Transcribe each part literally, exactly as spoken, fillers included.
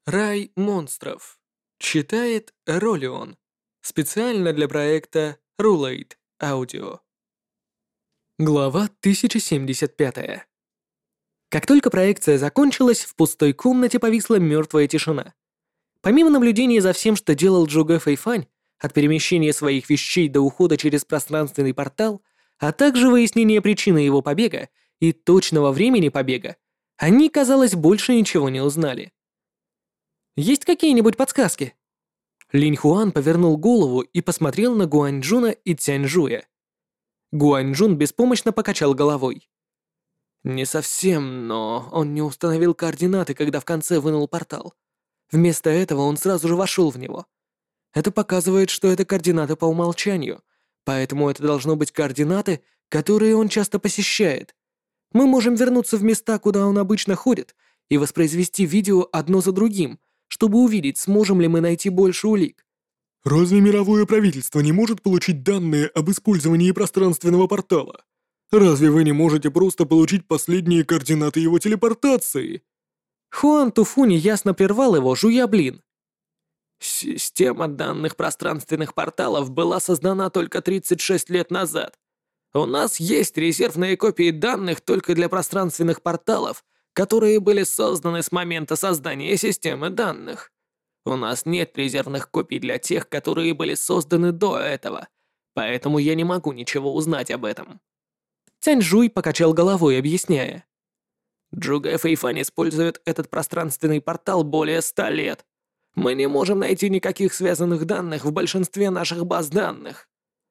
Рай монстров. Читает Ролион. Специально для проекта Rulate Audio. Глава тысяча семьдесят пять. Как только проекция закончилась, в пустой комнате повисла мертвая тишина. Помимо наблюдения за всем, что делал Джугэ Фэйфань, от перемещения своих вещей до ухода через пространственный портал, а также выяснения причины его побега и точного времени побега, они, казалось, больше ничего не узнали. Есть какие-нибудь подсказки? Линь Хуан повернул голову и посмотрел на Гуаньчжуна и Цяньжуя. Гуаньчжун беспомощно покачал головой. Не совсем, но он не установил координаты, когда в конце вынул портал. Вместо этого он сразу же вошел в него. Это показывает, что это координаты по умолчанию, поэтому это должно быть координаты, которые он часто посещает. Мы можем вернуться в места, куда он обычно ходит, и воспроизвести видео одно за другим, чтобы увидеть, сможем ли мы найти больше улик. Разве мировое правительство не может получить данные об использовании пространственного портала? Разве вы не можете просто получить последние координаты его телепортации? Хуан Туфуни ясно прервал его, жуя блин. Система данных пространственных порталов была создана только тридцать шесть лет назад. У нас есть резервные копии данных только для пространственных порталов, которые были созданы с момента создания системы данных. У нас нет резервных копий для тех, которые были созданы до этого, поэтому я не могу ничего узнать об этом. Цяньжуй покачал головой, объясняя. Джугэ Фэйфань использует этот пространственный портал более ста лет. Мы не можем найти никаких связанных данных в большинстве наших баз данных.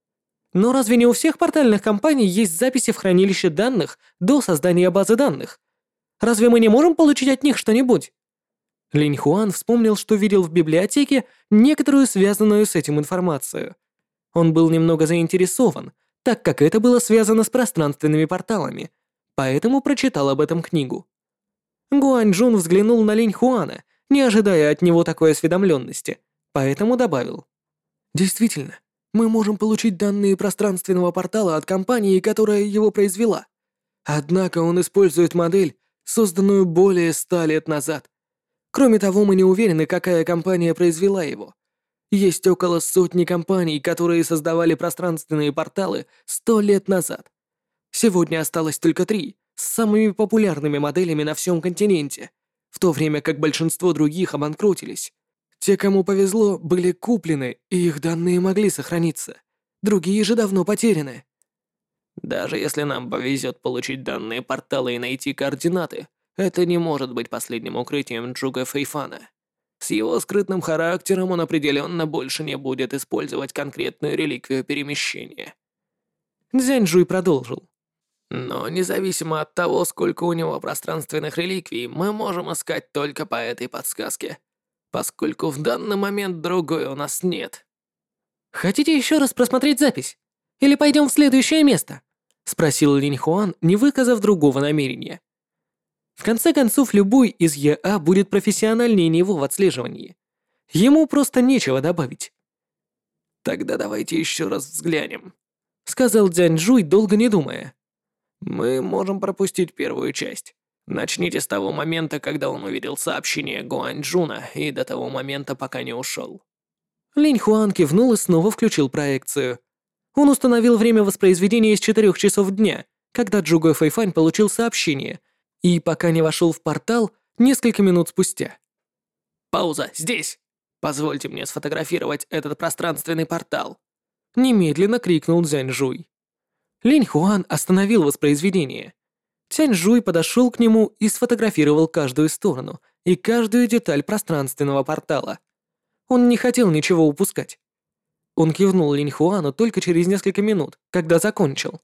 Но разве не у всех портальных компаний есть записи в хранилище данных до создания базы данных? Разве мы не можем получить от них что-нибудь? Линь Хуан вспомнил, что видел в библиотеке некоторую связанную с этим информацию. Он был немного заинтересован, так как это было связано с пространственными порталами, поэтому прочитал об этом книгу. Гуаньчжун взглянул на Линь Хуана, не ожидая от него такой осведомленности, поэтому добавил. «Действительно, мы можем получить данные пространственного портала от компании, которая его произвела. Однако он использует модель, созданную более ста лет назад. Кроме того, мы не уверены, какая компания произвела его. Есть около сотни компаний, которые создавали пространственные порталы сто лет назад. Сегодня осталось только три, с самыми популярными моделями на всем континенте, в то время как большинство других обанкротились. Те, кому повезло, были куплены, и их данные могли сохраниться. Другие же давно потеряны». Даже если нам повезет получить данные портала и найти координаты, это не может быть последним укрытием Джугэ Фэйфана. С его скрытным характером он определенно больше не будет использовать конкретную реликвию перемещения. Цзяньжуй продолжил. Но независимо от того, сколько у него пространственных реликвий, мы можем искать только по этой подсказке, поскольку в данный момент другой у нас нет. «Хотите еще раз просмотреть запись? Или пойдем в следующее место?» — спросил Линь Хуан, не выказав другого намерения. В конце концов, любой из ЕА будет профессиональнее него в отслеживании. Ему просто нечего добавить. «Тогда давайте еще раз взглянем», — сказал Цзяньжуй, долго не думая. «Мы можем пропустить первую часть. Начните с того момента, когда он увидел сообщение Гуаньчжуна, и до того момента, пока не ушел». Линь Хуан кивнул и снова включил проекцию. Он установил время воспроизведения с четырёх часов дня, когда Джугэ Фэйфань получил сообщение, и пока не вошел в портал несколько минут спустя. «Пауза, здесь! Позвольте мне сфотографировать этот пространственный портал!» Немедленно крикнул Цзяньжуй. Линь Хуан остановил воспроизведение. Цзяньжуй подошел к нему и сфотографировал каждую сторону и каждую деталь пространственного портала. Он не хотел ничего упускать. Он кивнул Линь Хуану только через несколько минут, когда закончил.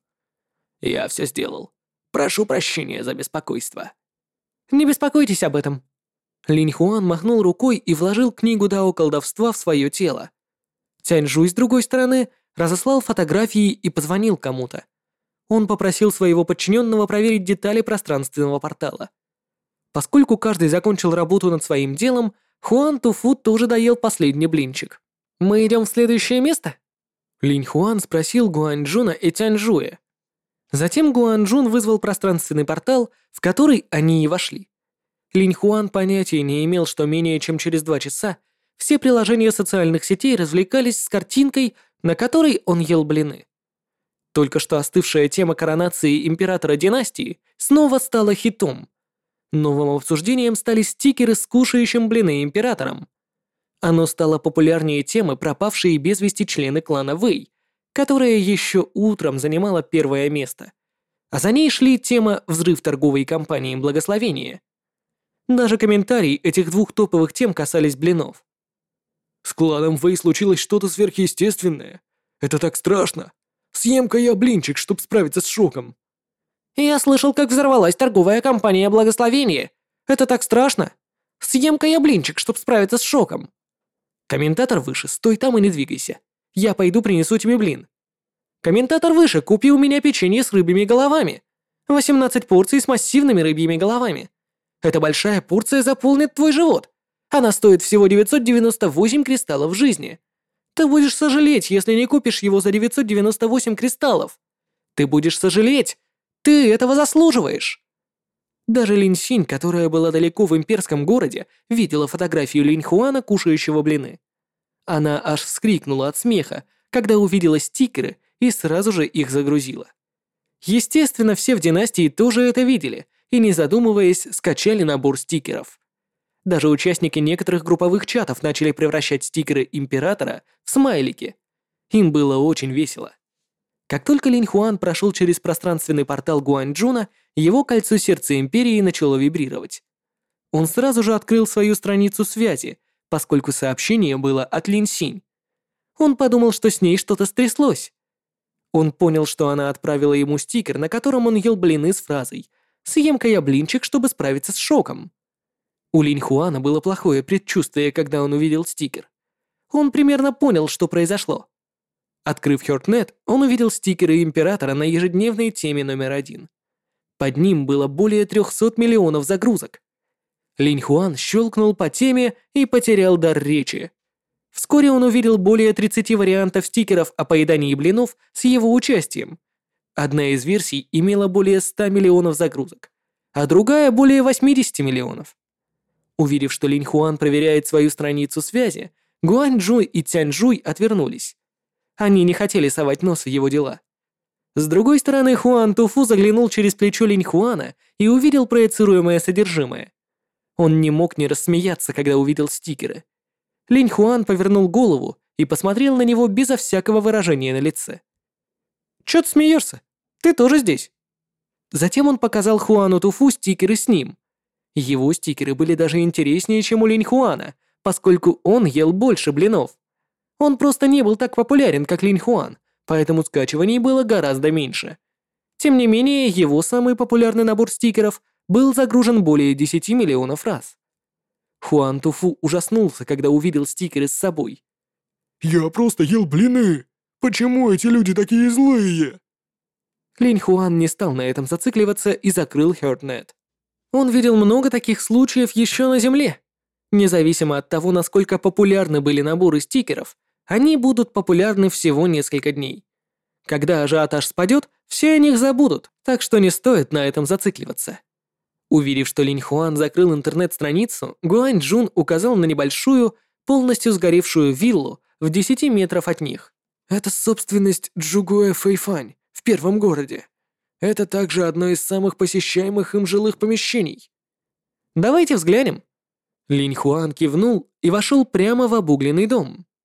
«Я все сделал. Прошу прощения за беспокойство». «Не беспокойтесь об этом». Линь Хуан махнул рукой и вложил книгу Дао колдовства в свое тело. Цяньжуй, с другой стороны, разослал фотографии и позвонил кому-то. Он попросил своего подчиненного проверить детали пространственного портала. Поскольку каждый закончил работу над своим делом, Хуан Туфу тоже доел последний блинчик. «Мы идем в следующее место?» Линь Хуан спросил Гуаньчжуна и Цяньжуя. Затем Гуаньчжун вызвал пространственный портал, в который они и вошли. Линь Хуан понятия не имел, что менее чем через два часа все приложения социальных сетей развлекались с картинкой, на которой он ел блины. Только что остывшая тема коронации императора династии снова стала хитом. Новым обсуждением стали стикеры с кушающим блины императором. Оно стало популярнее темы пропавшие без вести члены клана Вэй, которая еще утром занимала первое место. А за ней шли тема «Взрыв торговой компании Благословения». Даже комментарии этих двух топовых тем касались блинов. С кланом Вэй случилось что-то сверхъестественное. Это так страшно. Съем-ка я блинчик, чтоб справиться с шоком. Я слышал, как взорвалась торговая компания Благословения. Это так страшно. Съем-ка я блинчик, чтоб справиться с шоком. Комментатор выше, стой там и не двигайся. Я пойду принесу тебе блин. Комментатор выше, купи у меня печенье с рыбьими головами. восемнадцать порций с массивными рыбьими головами. Эта большая порция заполнит твой живот. Она стоит всего девятьсот девяносто восемь кристаллов жизни. Ты будешь сожалеть, если не купишь его за девятьсот девяносто восемь кристаллов. Ты будешь сожалеть. Ты этого заслуживаешь. Даже Линь Синь, которая была далеко в имперском городе, видела фотографию Линь Хуана, кушающего блины. Она аж вскрикнула от смеха, когда увидела стикеры и сразу же их загрузила. Естественно, все в династии тоже это видели и, не задумываясь, скачали набор стикеров. Даже участники некоторых групповых чатов начали превращать стикеры императора в смайлики. Им было очень весело. Как только Линь Хуан прошел через пространственный портал Гуанчжуна, его кольцо сердца империи начало вибрировать. Он сразу же открыл свою страницу связи, поскольку сообщение было от Линь Синь. Он подумал, что с ней что-то стряслось. Он понял, что она отправила ему стикер, на котором он ел блины с фразой «Съем-ка я блинчик, чтобы справиться с шоком». У Линь Хуана было плохое предчувствие, когда он увидел стикер. Он примерно понял, что произошло. Открыв HeartNet, он увидел стикеры императора на ежедневной теме номер один. Под ним было более трехсот миллионов загрузок. Линь Хуан щелкнул по теме и потерял дар речи. Вскоре он увидел более тридцати вариантов стикеров о поедании блинов с его участием. Одна из версий имела более ста миллионов загрузок, а другая более восьмидесяти миллионов. Увидев, что Линь Хуан проверяет свою страницу связи, Гуанчжуй и Цяньжуй отвернулись. Они не хотели совать нос в его дела. С другой стороны, Хуан Туфу заглянул через плечо Линь Хуана и увидел проецируемое содержимое. Он не мог не рассмеяться, когда увидел стикеры. Линь Хуан повернул голову и посмотрел на него безо всякого выражения на лице. «Чё ты смеешься? Ты тоже здесь?» Затем он показал Хуану Туфу стикеры с ним. Его стикеры были даже интереснее, чем у Линь Хуана, поскольку он ел больше блинов. Он просто не был так популярен, как Линь Хуан, поэтому скачиваний было гораздо меньше. Тем не менее, его самый популярный набор стикеров был загружен более десяти миллионов раз. Хуан Туфу ужаснулся, когда увидел стикеры с собой. «Я просто ел блины! Почему эти люди такие злые?» Линь Хуан не стал на этом зацикливаться и закрыл HeartNet. Он видел много таких случаев еще на Земле. Независимо от того, насколько популярны были наборы стикеров, они будут популярны всего несколько дней. Когда ажиотаж спадет, все о них забудут, так что не стоит на этом зацикливаться. Увидев, что Линь Хуан закрыл интернет-страницу, Гуанчжун указал на небольшую, полностью сгоревшую виллу в десяти метрах от них. Это собственность Джугуэ Фэйфань в первом городе. Это также одно из самых посещаемых им жилых помещений. Давайте взглянем. Линь Хуан кивнул и вошел прямо в обугленный дом.